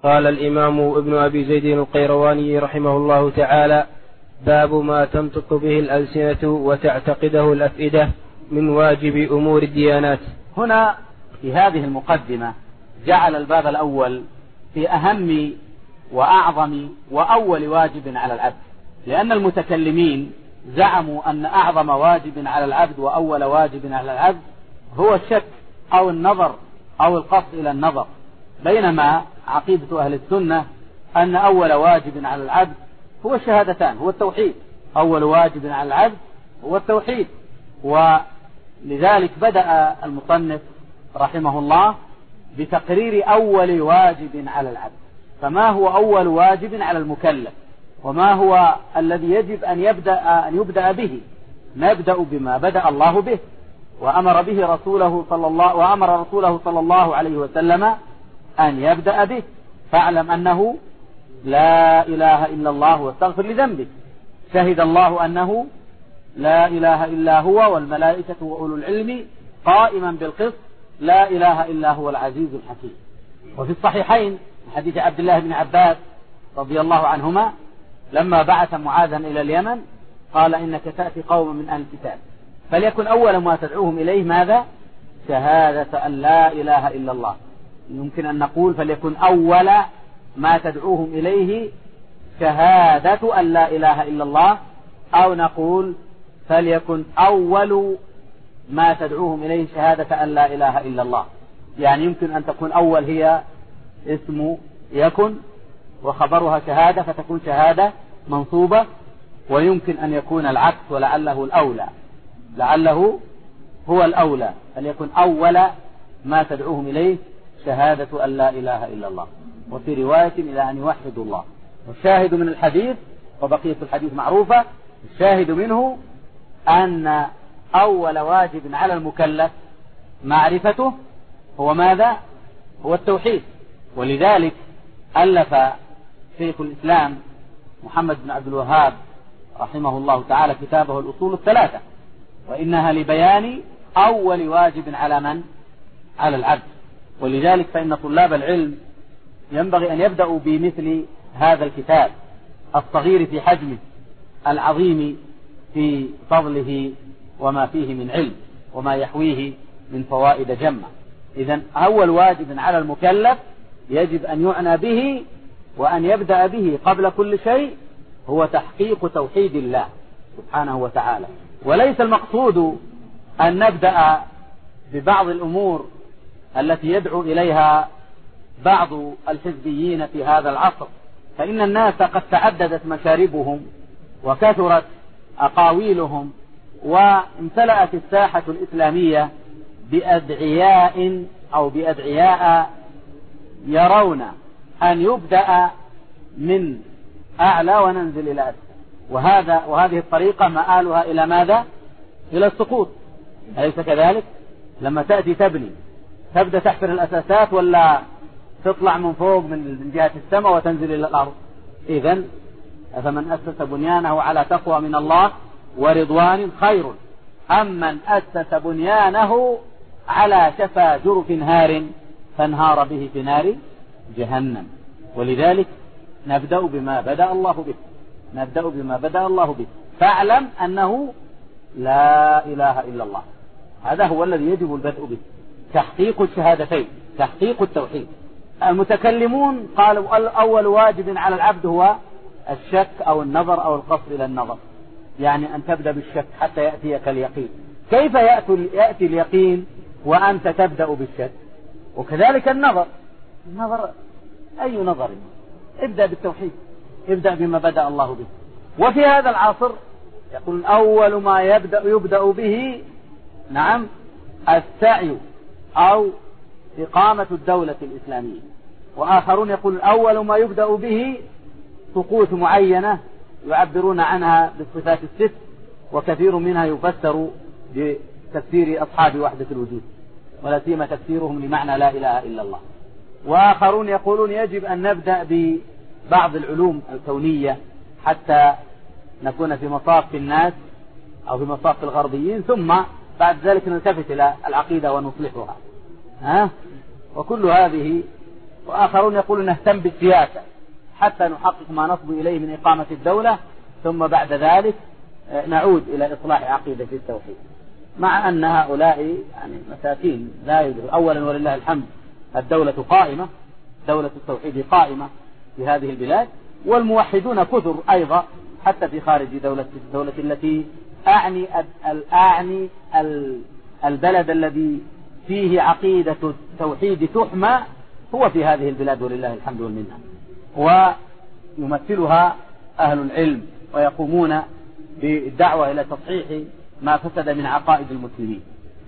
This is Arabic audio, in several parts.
قال الإمام ابن أبي زيد القيرواني رحمه الله تعالى: باب ما تنطق به الألسنة وتعتقده الأفئدة من واجب أمور الديانات. هنا في هذه المقدمة جعل الباب الأول في أهم وأعظم وأول واجب على العبد، لأن المتكلمين زعموا أن أعظم واجب على العبد وأول واجب على العبد هو الشك أو النظر أو القصد إلى النظر، بينما عقيدة أهل السنة أن أول واجب على العبد هو الشهادتان، هو التوحيد. أول واجب على العبد هو التوحيد. ولذلك بدأ المصنف رحمه الله بتقرير أول واجب على العبد. فما هو أول واجب على المكلف، وما هو الذي يجب أن يبدأ به؟ نبدأ بما بدأ الله به وأمر رسوله صلى الله عليه وسلم أن يبدأ به. فاعلم أنه لا إله إلا الله واستغفر لذنبك. شهد الله أنه لا إله إلا هو والملائكة وأولو العلم قائما بالقسط لا إله إلا هو العزيز الحكيم. وفي الصحيحين حديث عبد الله بن عباس رضي الله عنهما لما بعث معاذا إلى اليمن قال: إنك تأتي قوم من أهل الكتاب فليكن أول ما تدعوهم إليه ماذا؟ شهادة أن لا إله إلا الله. يمكن أن نقول فليكن أول ما تدعوهم إليه شهادة أن لا إله إلا الله، أو نقول فليكن أول ما تدعوهم إليه شهادة أن لا إله إلا الله. يعني يمكن أن تكون أول هي اسم يكن وخبرها شهادة فتكون شهادة منصوبة، ويمكن أن يكون العكس ولعله الأولى، لعله هو الأولى، فليكن أول ما تدعوهم إليه شهادة أن لا إله إلا الله، وفي رواية إلى أن يوحدوا الله. والشاهد من الحديث وبقية الحديث معروفة، الشاهد منه أن أول واجب على المكلف معرفته هو ماذا؟ هو التوحيد. ولذلك ألف شيخ الإسلام محمد بن عبد الوهاب رحمه الله تعالى كتابه الأصول الثلاثة، وإنها لبيان أول واجب على من؟ على العبد. ولذلك فإن طلاب العلم ينبغي أن يبدأوا بمثل هذا الكتاب الصغير في حجمه العظيم في فضله وما فيه من علم وما يحويه من فوائد جمة. إذن أول واجب على المكلف يجب أن يعنى به وأن يبدأ به قبل كل شيء هو تحقيق توحيد الله سبحانه وتعالى. وليس المقصود أن نبدأ ببعض الأمور التي يدعو إليها بعض الحزبيين في هذا العصر، فإن الناس قد تعددت مشاربهم وكثرت أقاويلهم وامتلأت الساحة الإسلامية بأدعياء يرون أن يبدأ من أعلى وننزل إلى أسفل، وهذه الطريقة مآلها إلى ماذا؟ إلى السقوط. أليس كذلك؟ لما تأتي تبني تبدأ تحفر الأساسات ولا تطلع من فوق من جهة السماء وتنزل إلى الأرض؟ إذن فمن أسس بنيانه على تقوى من الله ورضوان خير أم من أسس بنيانه على شفا جرف هار فانهار به في نار جهنم. ولذلك نبدأ بما بدأ الله به، فاعلم أنه لا إله إلا الله. هذا هو الذي يجب البدء به، تحقيق الشهادتين، تحقيق التوحيد. المتكلمون قالوا أول واجب على العبد هو الشك أو النظر أو القصد إلى النظر، يعني أن تبدأ بالشك حتى يأتيك اليقين. كيف يأتي اليقين وأنت تبدأ بالشك؟ وكذلك النظر أي نظر؟ ابدأ بالتوحيد، ابدأ بما بدأ الله به. وفي هذا العصر يقول أول ما يبدأ به السعي أو إقامة الدولة الإسلامية. وآخرون يقول أول ما يبدأ به طقوس معينة يعبرون عنها بالصفات الست، وكثير منها يفسر بتفسير أصحاب وحدة الوجود، ولا سيما تفسيرهم لمعنى لا إله إلا الله. وآخرون يقولون يجب أن نبدأ ببعض العلوم الكونية حتى نكون في مصاف الناس أو في مصاف الغربيين، ثم بعد ذلك نلتفت إلى العقيدة ونصلحها. وكل هذه وآخرون يقولون نهتم بالسياسة حتى نحقق ما نصب إليه من إقامة الدولة، ثم بعد ذلك نعود إلى إصلاح عقيدة التوحيد، مع أن هؤلاء يعني مساكين لا يدرون. أولا ولله الحمد الدولة قائمة، دولة التوحيد قائمة في هذه البلاد، والموحدون كثر أيضا حتى في خارج الدولة التي أعني البلد الذي فيه عقيدة التوحيد تحمى هو في هذه البلاد ولله الحمد والمنة، ويمثلها أهل العلم ويقومون بالدعوة إلى تصحيح ما فسد من عقائد المسلمين.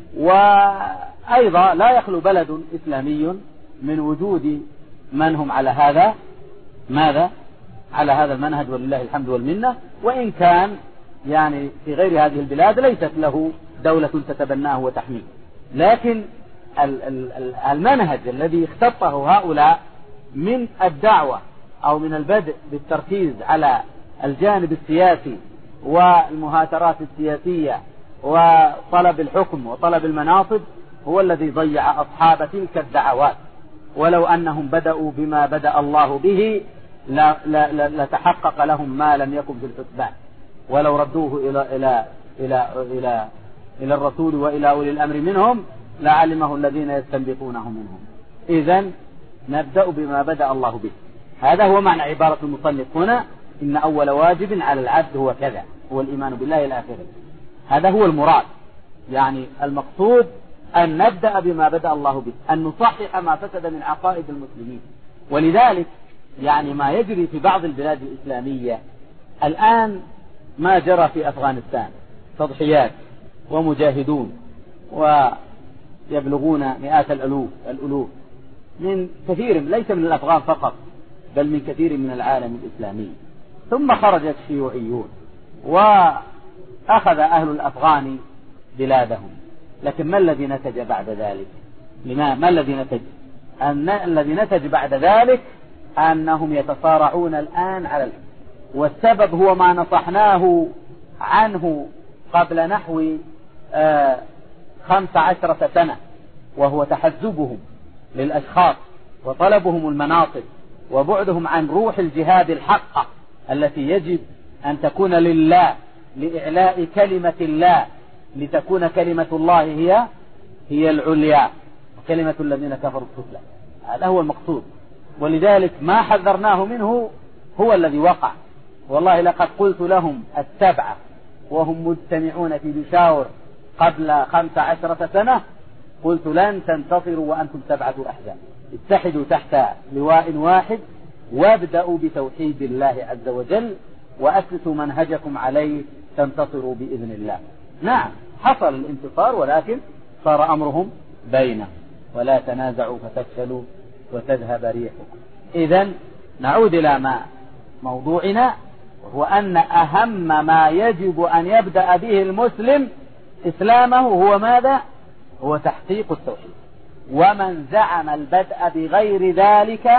وأيضا لا يخلو بلد إسلامي من وجود من هم على هذا على هذا المنهج ولله الحمد والمنة، وإن كان يعني في غير هذه البلاد ليست له دولة تتبناه وتحميه، لكن المنهج الذي اختطه هؤلاء من الدعوة أو من البدء بالتركيز على الجانب السياسي والمهاترات السياسية وطلب الحكم وطلب المناصب هو الذي ضيع أصحاب تلك الدعوات. ولو أنهم بدأوا بما بدأ الله به لتحقق لهم ما لم يكن في الحسبان، ولو ردوه إلى الرسول وإلى أولي الأمر منهم لعلمه الذين يستنبطونه منهم. إذن نبدأ بما بدأ الله به. هذا هو معنى عبارة المصنف هنا: إن أول واجب على العبد هو كذا، هو الإيمان بالله إلى آخره. هذا هو المراد، يعني المقصود أن نبدأ بما بدأ الله به، أن نصحح ما فسد من عقائد المسلمين. ولذلك يعني ما يجري في بعض البلاد الإسلامية الآن، ما جرى في أفغانستان، تضحيات ومجاهدون ويبلغون مئات الألوف من كثير، ليس من الأفغان فقط بل من كثير من العالم الإسلامي. ثم خرج الشيوعيون وأخذ أهل الأفغان بلادهم، لكن ما الذي نتج بعد ذلك؟ ما الذي نتج؟ الذي نتج بعد ذلك أنهم يتصارعون الآن على الحكم، والسبب هو ما نصحناه عنه قبل نحو 15 سنة، وهو تحزبهم للأشخاص وطلبهم المناصب وبعدهم عن روح الجهاد الحقة التي يجب أن تكون لله، لإعلاء كلمة الله، لتكون كلمة الله هي العليا وكلمة الذين كفروا السفلى. هذا هو المقصود. ولذلك ما حذرناه منه هو الذي وقع. والله لقد قلت لهم 7 وهم مجتمعون في بشاور قبل 15 سنة، قلت لن تنتصروا وأنتم 7 أحزاب، اتحدوا تحت لواء واحد وابدأوا بتوحيد الله عز وجل وأسسوا منهجكم عليه تنتصروا بإذن الله. نعم حصل الانتصار، ولكن صار أمرهم بينهم: ولا تنازعوا فتفشلوا وتذهب ريحكم. إذن نعود إلى موضوعنا، وهو أن أهم ما يجب أن يبدأ به المسلم إسلامه هو ماذا؟ هو تحقيق التوحيد. ومن زعم البدء بغير ذلك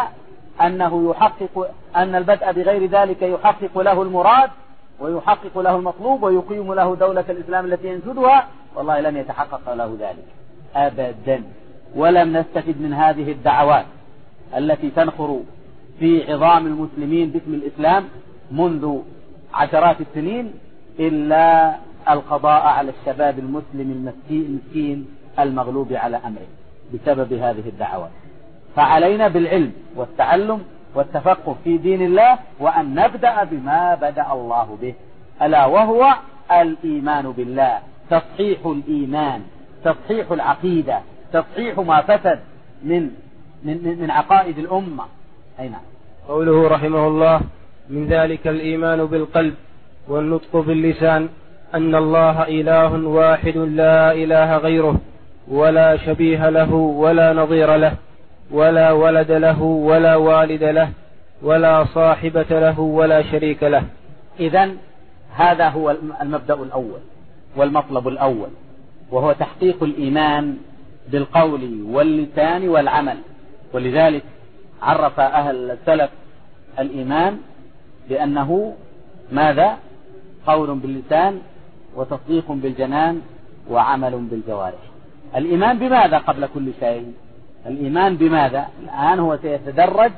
أن البدء بغير ذلك يحقق له المراد ويحقق له المطلوب ويقيم له دولة الإسلام التي ينشدها، والله لن يتحقق له ذلك أبدا. ولم نستفد من هذه الدعوات التي تنخر في عظام المسلمين باسم الإسلام منذ عشرات السنين إلا القضاء على الشباب المسلم المسكين المغلوب على أمره بسبب هذه الدعوات. فعلينا بالعلم والتعلم والتفقه في دين الله، وأن نبدأ بما بدأ الله به، ألا وهو الإيمان بالله، تصحيح الإيمان، تصحيح العقيدة، تصحيح ما فسد من عقائد الأمة. أي نعم. قوله رحمه الله: من ذلك الإيمان بالقلب والنطق باللسان، أن الله إله واحد لا إله غيره، ولا شبيه له ولا نظير له، ولا ولد له ولا والد له، ولا صاحبة له ولا شريك له. إذن هذا هو المبدأ الأول والمطلب الأول، وهو تحقيق الإيمان بالقول واللسان والعمل. ولذلك عرف أهل السلف الإيمان بأنه ماذا؟ قول باللسان وتصديق بالجنان وعمل بالجوارح. الإيمان بماذا قبل كل شيء؟ الإيمان بماذا؟ الآن هو سيتدرج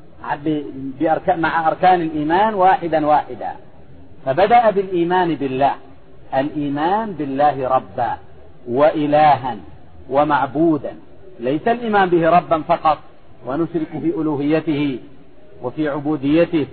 مع أركان الإيمان واحدا واحدا. فبدأ بالإيمان بالله، الإيمان بالله ربا وإلها ومعبودا، ليس الإيمان به ربا فقط ونشرك في ألوهيته وفي عبوديته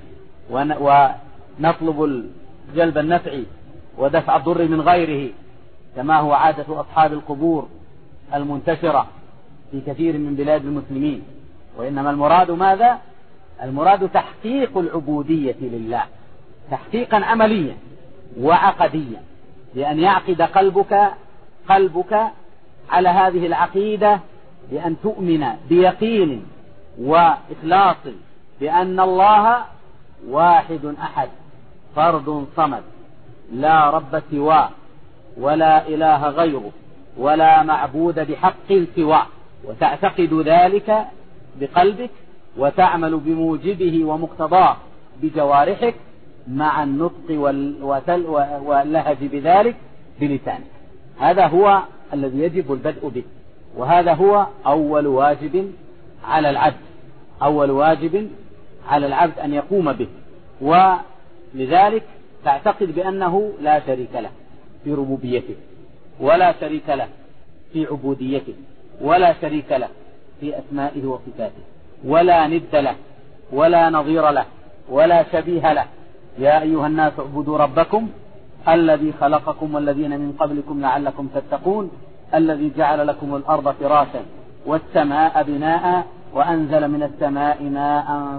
ونطلب جلب النفع ودفع الضر من غيره كما هو عادة أصحاب القبور المنتشرة في كثير من بلاد المسلمين. وإنما المراد ماذا؟ المراد تحقيق العبودية لله تحقيقا عمليا وعقديا، بأن يعقد قلبك على هذه العقيدة، بأن تؤمن بيقين وإخلاص بأن الله واحد أحد فرد صمد لا رب سواه ولا إله غيره ولا معبود بحق سواه، وتعتقد ذلك بقلبك وتعمل بموجبه ومقتضاه بجوارحك مع النطق واللهج بذلك بلسانك. هذا هو الذي يجب البدء به، وهذا هو أول واجب على العبد، أول واجب على العبد أن يقوم به. ولذلك تعتقد بأنه لا شريك له في ربوبيته، ولا شريك له في عبوديته، ولا شريك له في أسمائه وصفاته، ولا ند له ولا نظير له ولا شبيه له. يا أيها الناس اعبدوا ربكم الذي خلقكم والذين من قبلكم لعلكم تتقون الذي جعل لكم الأرض فراشا والسماء بناء وأنزل من السماء ماء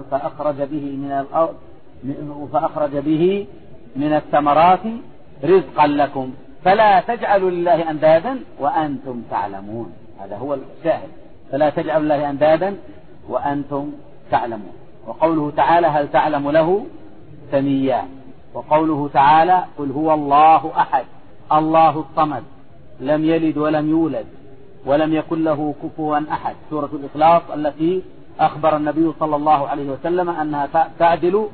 فأخرج به من الثمرات رزقا لكم فلا تجعلوا لله أندادا وأنتم تعلمون. هذا هو الشاهد، فلا تجعلوا لله أندادا وأنتم تعلمون. وقوله تعالى هل تعلم له سميا، وقوله تعالى قل هو الله أحد الله الصمد لم يلد ولم يولد ولم يكن له كفوا أحد، سورة الإخلاص التي أخبر النبي صلى الله عليه وسلم أنها تعدل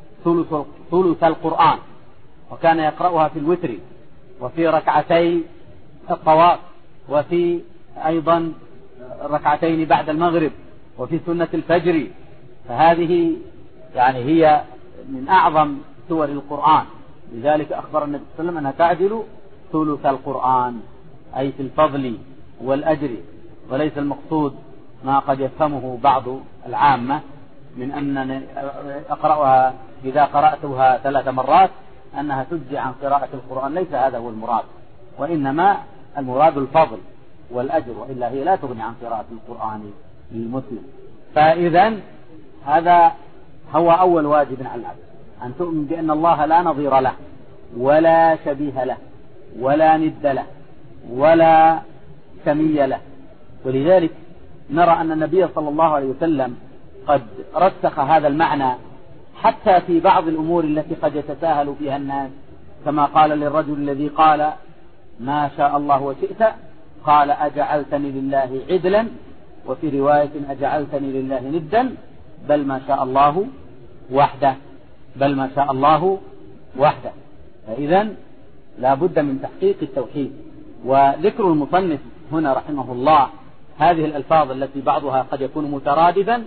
ثلث القرآن، وكان يقرأها في الوتر وفي ركعتي الطواف وفي أيضا ركعتين بعد المغرب وفي سنة الفجر. فهذه يعني هي من أعظم سور القرآن، لذلك أخبر النبي صلى الله عليه وسلم أنها تعدل ثلث القرآن أي في الفضل والأجر، وليس المقصود ما قد يفهمه بعض العامة من أن أقرأها إذا قرأتها 3 مرات أنها تجزي عن قراءة القرآن، ليس هذا هو المراد، وإنما المراد الفضل والأجر، وإلا هي لا تغني عن قراءة القرآن للمسلم. فإذا هذا هو أول واجب على العبد، أن تؤمن بأن الله لا نظير له ولا شبيه له ولا ند له ولا سمي له. ولذلك نرى أن النبي صلى الله عليه وسلم قد رسخ هذا المعنى حتى في بعض الأمور التي قد يتساهل فيها الناس، كما قال للرجل الذي قال ما شاء الله وشئت قال أجعلتني لله عدلا، وفي رواية أجعلتني لله ندا، بل ما شاء الله وحده، بل ما شاء الله وحده. فإذا لا بد من تحقيق التوحيد. وذكر المصنف هنا رحمه الله هذه الألفاظ التي بعضها قد يكون مترادفا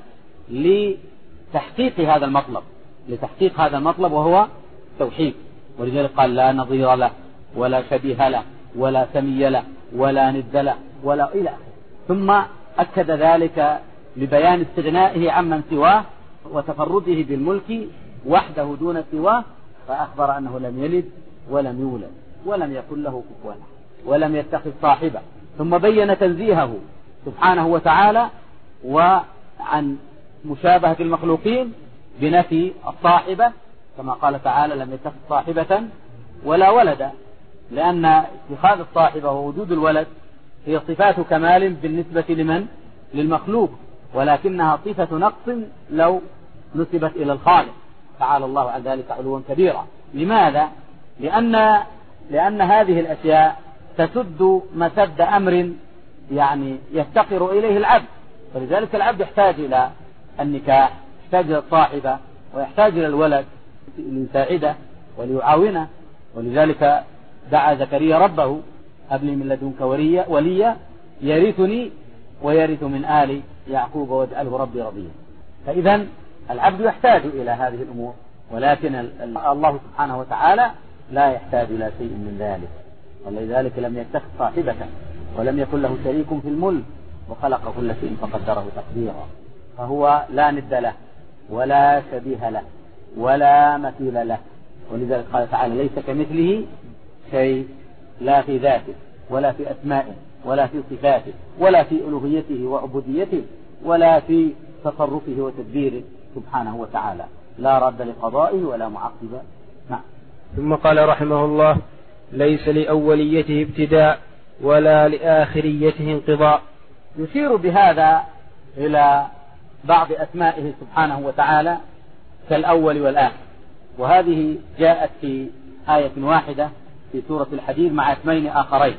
لتحقيق هذا المطلب، لتحقيق هذا المطلب وهو توحيد. ولذلك قال لا نظير له ولا شبيه له ولا سمي له ولا ند له ولا إلى آخره. ثم أكد ذلك لبيان استغنائه عمن سواه وتفرده بالملك وحده دون سواه، فأخبر أنه لم يلد ولم يولد ولم يكن له كفوا أحد ولم يتخذ صاحبة. ثم بين تنزيهه سبحانه وتعالى وعن مشابهة المخلوقين بنفي الصاحبة، كما قال تعالى لم يتخذ صاحبة ولا ولدا، لأن اتخاذ الصاحبة ووجود الولد هي صفات كمال بالنسبة لمن؟ للمخلوق، ولكنها صفة نقص لو نسبت إلى الخالق تعالى الله عن ذلك علوا كبيرا. لماذا؟ لأن هذه الأشياء تسد مسد أمر يعني يفتقر إليه العبد، فلذلك العبد يحتاج إلى النكاح، يحتاج إلى الصاحبة، ويحتاج إلى الولد ليساعده وليعاونه. ولذلك دعا زكريا ربه هب لي من لدنك وليا يرثني ويرث من آل يعقوب واجعله ربي رضيا. فإذا العبد يحتاج إلى هذه الأمور، ولكن الله سبحانه وتعالى لا يحتاج إلى شيء من ذلك، ولذلك لم يتخذ صاحبة ولم يكن له شريك في الملك وخلق كل شيء فقدره تقديرا. فهو لا ند له ولا شبيه له ولا مثيل له، ولذلك قال تعالى ليس كمثله شيء، لا في ذاته ولا في أسمائه ولا في صفاته ولا في ألوهيته وعبوديته ولا في تصرفه وتدبيره سبحانه وتعالى، لا رد لقضائه ولا معقب. نعم. ثم قال رحمه الله ليس لأوليته ابتداء ولا لآخريته انقضاء. يشير بهذا إلى بعض أسمائه سبحانه وتعالى كالأول والآخر، وهذه جاءت في آية واحدة في سورة الحديد مع اسمين آخرين،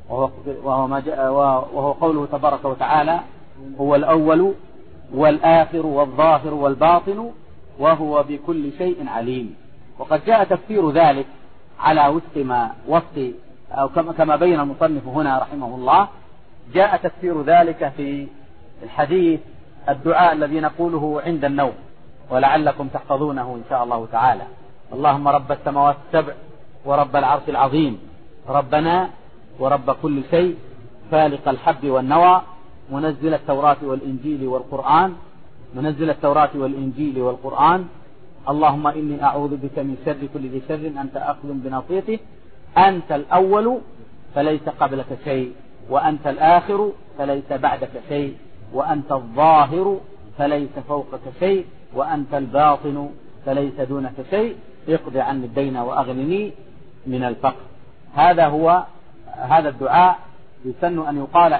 وهو قوله تبارك وتعالى هو الأول والآخر والظاهر والباطن وهو بكل شيء عليم. وقد جاء تفسير ذلك على وفق أو كما بين المصنف هنا رحمه الله، جاء تفسير ذلك في الحديث الدعاء الذي نقوله عند النوم ولعلكم تحفظونه إن شاء الله تعالى: اللهم رب السماوات السبع ورب العرش العظيم ربنا ورب كل شيء فالق الحب والنوى منزل التوراة والإنجيل والقرآن اللهم إني أعوذ بك من شر كل ذي شر أنت آخذ بناصيته، أنت الأول فليس قبلك شيء، وأنت الآخر فليس بعدك شيء، وأنت الظاهر فليس فوقك شيء، وأنت الباطن فليس دونك شيء، اقض عني الدين وأغنني من الفقر. هذا الدعاء يسن أن يقال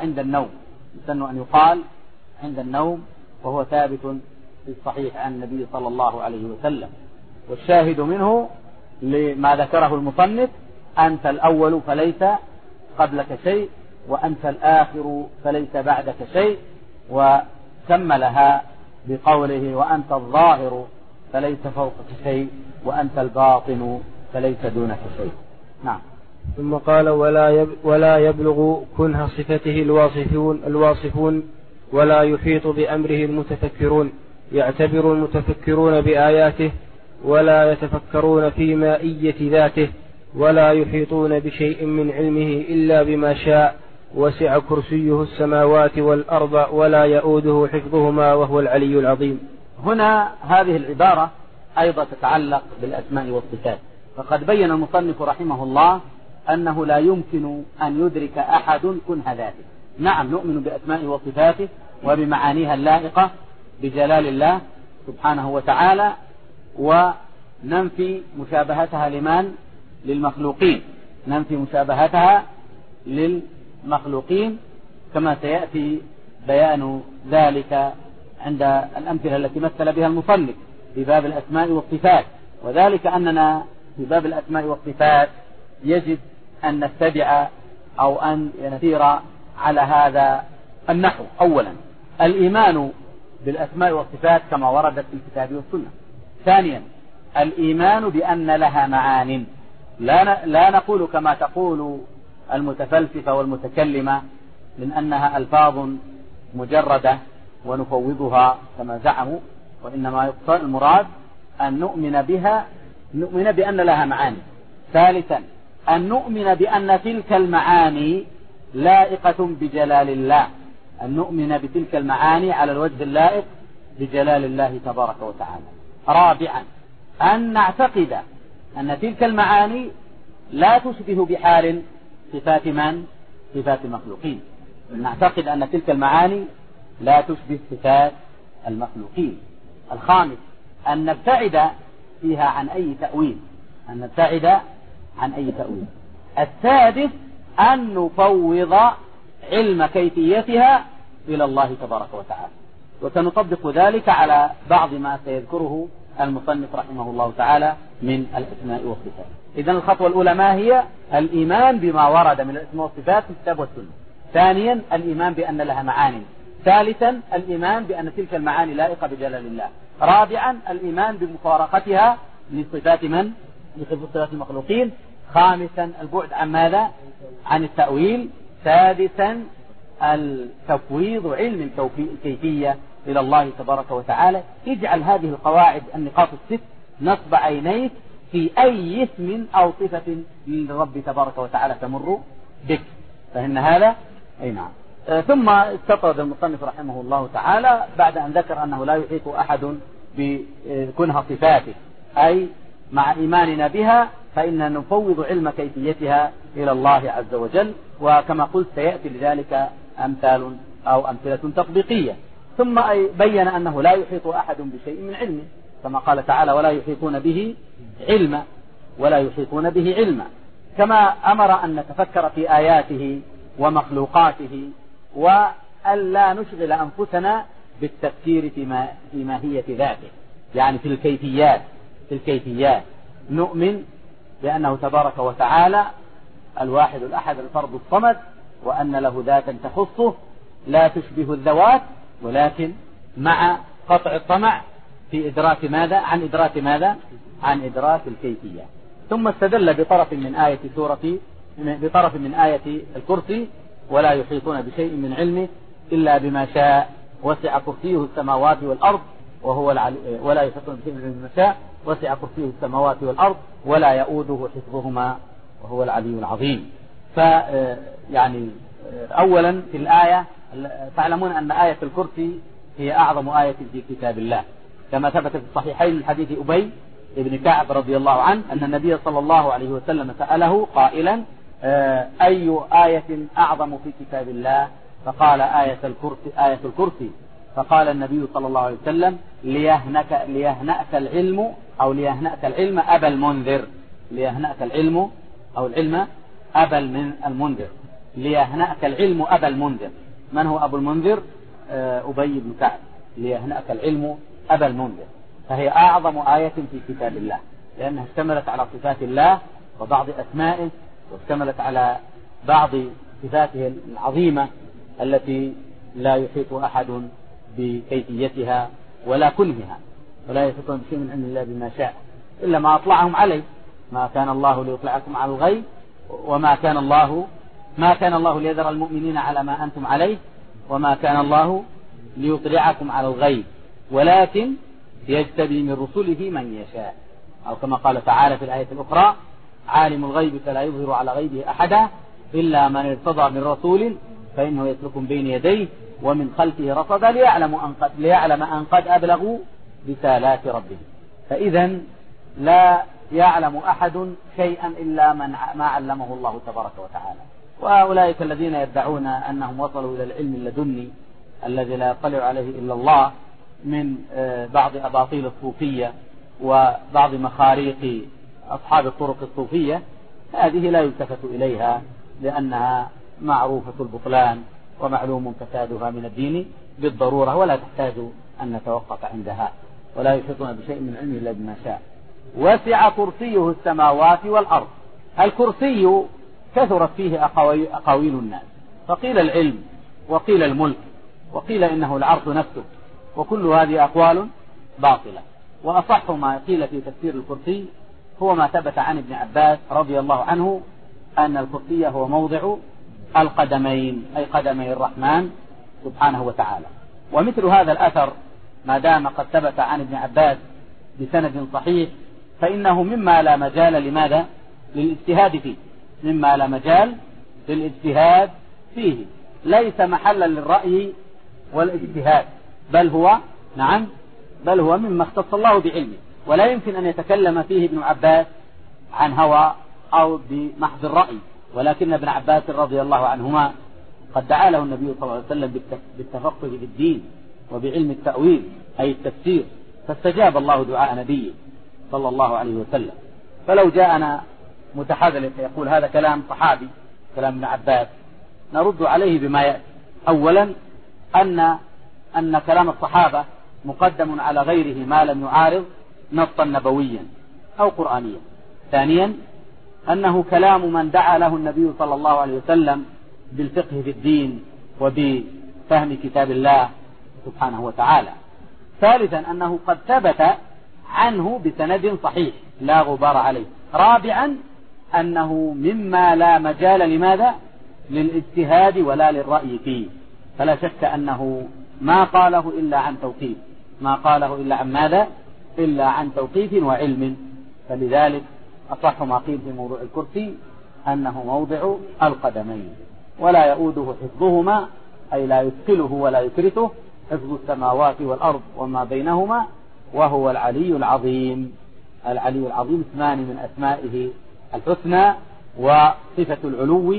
عند النوم، وهو ثابت في الصحيح عن النبي صلى الله عليه وسلم. والشاهد منه لما ذكره المصنف: أنت الأول فليس قبلك شيء، وأنت الآخر فليس بعدك شيء، وكملها بقوله: وأنت الظاهر فليس فوقك شيء، وأنت الباطن فليس دونك شيء. نعم. ثم قال: ولا يبلغ كنه صفته الواصفون ولا يحيط بأمره المتفكرون، يعتبر المتفكرون بآياته ولا يتفكرون في مائية ذاته، ولا يحيطون بشيء من علمه إلا بما شاء، وسع كرسيه السماوات والأرض ولا يؤوده حفظهما وهو العلي العظيم. هنا هذه العبارة أيضا تتعلق بالأسماء والصفات، فقد بين المصنف رحمه الله أنه لا يمكن أن يدرك أحد كنه ذاته. نعم، نؤمن بأسمائه وصفاته وبمعانيها اللائقة بجلال الله سبحانه وتعالى، وننفي مشابهتها للمخلوقين كما سيأتي بيان ذلك عند الأمثلة التي مثل بها المصنف في باب الأسماء والصفات. وذلك أننا في باب الأسماء والصفات يجب أن نتبع أو أن نسير على هذا النحو. أولا، الإيمان بالأسماء والصفات كما وردت في الكتاب والسنة. ثانيا، الإيمان بأن لها معان، لا نقول كما تقول المتفلسفة والمتكلمة من أنها ألفاظ مجردة ونفوضها كما زعموا، وإنما المراد أن نؤمن بأن لها معاني. ثالثا، أن نؤمن بأن تلك المعاني لائقة بجلال الله، أن نؤمن بتلك المعاني على الوجه اللائق بجلال الله تبارك وتعالى. رابعا، أن نعتقد أن تلك المعاني لا تشبه بحال صفات المخلوقين، نعتقد أن تلك المعاني لا تشبه صفات المخلوقين. الخامس، أن نبتعد فيها عن أي تأويل. السادس، أن نفوض علم كيفيتها إلى الله تبارك وتعالى، وسنطبق ذلك على بعض ما سيذكره المصنف رحمه الله تعالى من الأسماء والصفات. إذن الخطوة الأولى ما هي؟ الإيمان بما ورد من الأسماء والصفات في الكتاب والسنة. ثانيا، الإيمان بأن لها معاني. ثالثا، الإيمان بأن تلك المعاني لائقة بجلال الله. رابعا، الإيمان بمفارقتها لصفات المخلوقين. خامسا، البعد عن ماذا؟ عن التأويل. سادسا، التفويض وعلم الكيفية إلى الله تبارك وتعالى. اجعل هذه القواعد النقاط الست نصب عينيك في أي اسم أو صفة للرب تبارك وتعالى تمر بك، فإن هذا أي نعم. ثم استطرد المصنف رحمه الله تعالى بعد أن ذكر أنه لا يحيط أحد بكنها صفاته، أي مع إيماننا بها فإننا نفوض علم كيفيتها إلى الله عز وجل، وكما قلت سيأتي لذلك أمثال أو أمثلة تطبيقية. ثم بين أنه لا يحيط أحد بشيء من علمه، كما قال تعالى ولا يحيطون به علما، ولا يحيطون به علما. كما أمر أن نتفكر في آياته ومخلوقاته، وأن لا نشغل أنفسنا بالتفكير في ماهية ذاته، يعني في الكيفيات. نؤمن بأنه تبارك وتعالى الواحد الأحد الفرد الصمد، وأن له ذاتا تخصه لا تشبه الذوات، ولكن مع قطع الطمع في إدراك ماذا؟ عن إدراك الكيفية. ثم استدل بطرف من آية الكرسي ولا يحيطون بشيء من علمه إلا بما شاء وسع كرسيه السماوات والأرض ولا يحيطون بشيء من علمه بما شاء وسع كرسيه السماوات والأرض ولا يؤوده حفظهما وهو العلي العظيم. يعني أولا في الآية تعلمون أن آية الكرسي هي أعظم آية في كتاب الله، كما ثبت في الصحيحين من حديث أبي بن كعب رضي الله عنه أن النبي صلى الله عليه وسلم سأله قائلا أي آية أعظم في كتاب الله؟ فقال آية الكرسي. فقال النبي صلى الله عليه وسلم ليهنأك العلم أو ليهنأك العلم أبا المنذر، ليهنأك العلم أو العلم أبا المنذر، ليهنأك العلم أبا المنذر. من هو أبو المنذر؟ أبي بن كعب. ليهنأك العلم أبا المنذر، فهي أعظم آية في كتاب الله، لأنها اشتملت على صفات الله وبعض أسمائه، واشتملت على بعض صفاته العظيمة التي لا يحيط أحد بكيفيتها ولا كنهها، ولا يحيطون بشيء من علم الله بما شاء إلا ما أطلعهم عليه. ما كان الله ليطلعكم على الغيب وما كان الله ليذر المؤمنين على ما أنتم عليه وما كان الله ليطلعكم على الغيب ولكن يجتبي من رسله من يشاء، أو كما قال تعالى في الآية الأخرى عالم الغيب فلا يظهر على غيبه أحدا إلا من ارتضى من رسول فإنه يسلك بين يديه ومن خلفه رصدا ليعلم أن قد أبلغوا رسالات ربه. فإذا لا يعلم أحد شيئا إلا ما علمه الله تبارك وتعالى. وأولئك الذين يدعون أنهم وصلوا إلى العلم اللدني الذي لا يطلع عليه إلا الله من بعض أباطيل الصوفية وبعض مخاريق أصحاب الطرق الصوفية، هذه لا يلتفت إليها لأنها معروفة البطلان ومعلوم فسادها من الدين بالضرورة، ولا تحتاج أن نتوقف عندها. ولا يحيطون بشيء من علمه إلا بما شاء. وسع كرسيه السماوات والأرض. الكرسي كثرت فيه أقاويل الناس، فقيل العلم وقيل الملك وقيل إنه العرش نفسه، وكل هذه أقوال باطلة. وأصح ما قيل في تفسير الكرسي هو ما ثبت عن ابن عباس رضي الله عنه أن الكرسي هو موضع القدمين، أي قدمي الرحمن سبحانه وتعالى. ومثل هذا الأثر ما دام قد ثبت عن ابن عباس بسند صحيح فإنه مما لا مجال لماذا؟ للاجتهاد فيه، مما لا مجال للاجتهاد فيه، ليس محلا للرأي والاجتهاد، بل هو مما اختص الله بعلمه، ولا يمكن أن يتكلم فيه ابن عباس عن هوى أو بمحض الرأي. ولكن ابن عباس رضي الله عنهما قد دعا له النبي صلى الله عليه وسلم بالتفقه في الدين وبعلم التأويل أي التفسير، فاستجاب الله دعاء نبيه صلى الله عليه وسلم. فلو جاءنا متحدث يقول هذا كلام صحابي كلام ابن عباس، نرد عليه بما يأتي. أولا أن كلام الصحابة مقدم على غيره ما لم يعارض نصا نبويا أو قرآنيا. ثانيا أنه كلام من دعا له النبي صلى الله عليه وسلم بالفقه في الدين وبفهم كتاب الله سبحانه وتعالى. ثالثا أنه قد ثبت عنه بسند صحيح لا غبار عليه. رابعا أنه مما لا مجال لماذا؟ للاجتهاد ولا للرأي فيه، فلا شك أنه ما قاله إلا عن توقيف، ما قاله إلا عن ماذا؟ إلا عن توقيف وعلم. فلذلك أصح ما قيل في موضوع الكرسي أنه موضع القدمين، ولا يؤوده حفظهما، أي لا يثقله ولا يكرثه، حفظ السماوات والأرض وما بينهما، وهو العلي العظيم. العلي العظيم اسمان من أسمائه الحسنى، وصفة العلو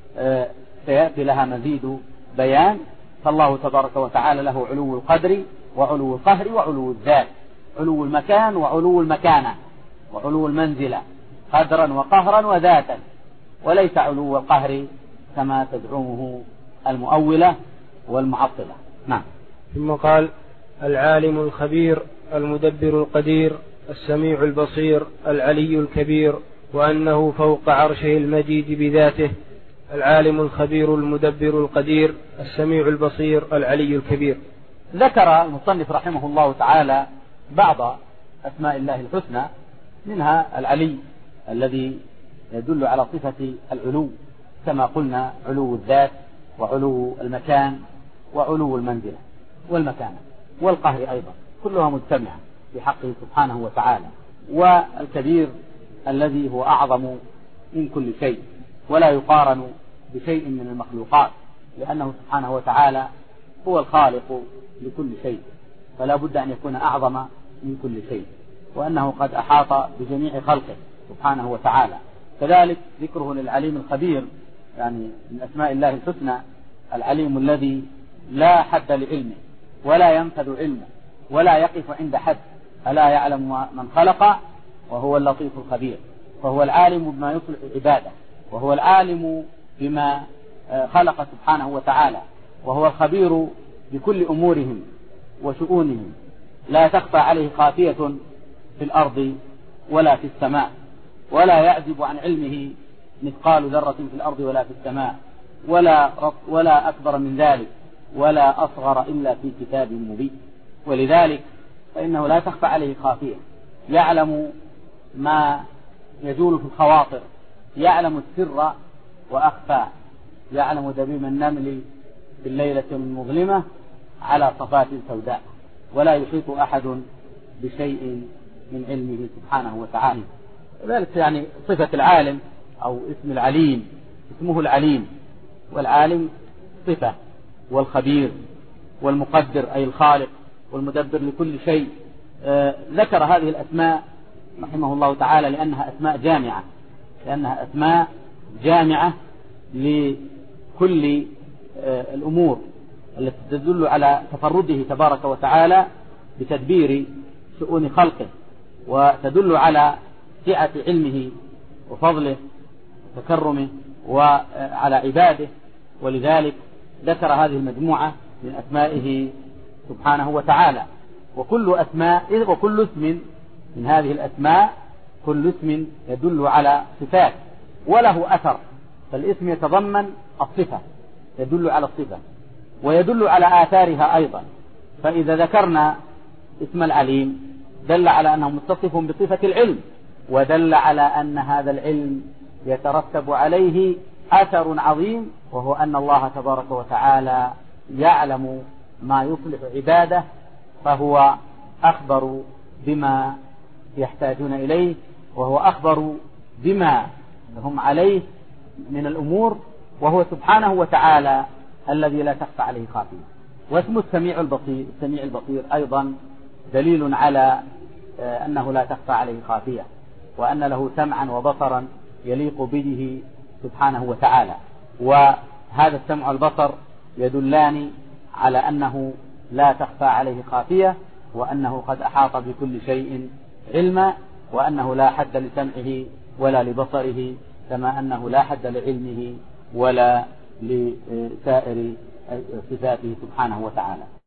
سيأتي لها مزيد بيان. فالله تبارك وتعالى له علو القدر وعلو القهر وعلو الذات، علو المكان وعلو المكانة وعلو المنزلة، قدرا وقهرا وذاتا، وليس علو القهر كما تزعمه المؤولة والمعطلة. نعم. ثم قال: العالم الخبير المدبر القدير السميع البصير العلي الكبير، وأنه فوق عرشه المجيد بذاته. العالم الخبير المدبر القدير السميع البصير العلي الكبير. ذكر المصنف رحمه الله تعالى بعض أسماء الله الحسنى، منها العلي الذي يدل على صفة العلو كما قلنا، علو الذات وعلو المكان وعلو المنزلة والمكانة والقهر أيضا، كلها مجتمعة في حقه سبحانه وتعالى. والكبير الذي هو أعظم من كل شيء ولا يقارن بشيء من المخلوقات، لأنه سبحانه وتعالى هو الخالق لكل شيء، فلا بد أن يكون أعظم من كل شيء، وأنه قد أحاط بجميع خلقه سبحانه وتعالى. كذلك ذكره للعليم الخبير، يعني من أسماء الله الحسنى العليم الذي لا حد لعلمه ولا ينفذ علمه ولا يقف عند حد، ألا يعلم من خلق وهو اللطيف الخبير. فهو العالم بما يصلح عباده، وهو العالم بما خلق سبحانه وتعالى، وهو الخبير بكل أمورهم وشؤونهم، لا تخفى عليه خافية في الأرض ولا في السماء، ولا يعزب عن علمه مثقال ذرة في الأرض ولا في السماء، ولا أكبر من ذلك ولا أصغر إلا في كتاب مبين. ولذلك فإنه لا تخفى عليه خافية، يعلم ما يجول في الخواطر، يعلم السر وأخفى، يعلم دبيب النمل في الليلة المظلمة على صفات سوداء، ولا يحيط أحد بشيء من علمه سبحانه وتعالى. ذلك يعني صفة العالم أو اسم العليم، اسمه العليم، والعالم صفة، والخبير والمقدر أي الخالق والمدبر لكل شيء. ذكر هذه الأسماء رحمه الله تعالى لأنها أسماء جامعة، لأنها أسماء جامعة لكل الأمور التي تدل على تفرده تبارك وتعالى بتدبير شؤون خلقه، وتدل على سعة علمه وفضله وتكرمه وعلى عباده. ولذلك ذكر هذه المجموعة من أسمائه سبحانه وتعالى. وكل اسم من هذه الأسماء، كل اسم يدل على صفات وله أثر، فالاسم يتضمن الصفة، يدل على الصفة ويدل على آثارها أيضا. فإذا ذكرنا اسم العليم دل على أنه متصف بصفة العلم، ودل على أن هذا العلم يترتب عليه أثر عظيم، وهو أن الله تبارك وتعالى يعلم ما يصلح عباده، فهو أخبر بما يحتاجون إليه، وهو أخبر بما هم عليه من الأمور، وهو سبحانه وتعالى الذي لا تخفى عليه خافية. واسمه السميع البصير، السميع البصير أيضا دليل على أنه لا تخفى عليه خافية، وأن له سمعا وبصرا يليق به سبحانه وتعالى. وهذا السمع والبصر يدلان على أنه لا تخفى عليه خافية، وأنه قد أحاط بكل شيء علما، وأنه لا حد لسمعه ولا لبصره، كما أنه لا حد لعلمه ولا لسائر صفاته سبحانه وتعالى.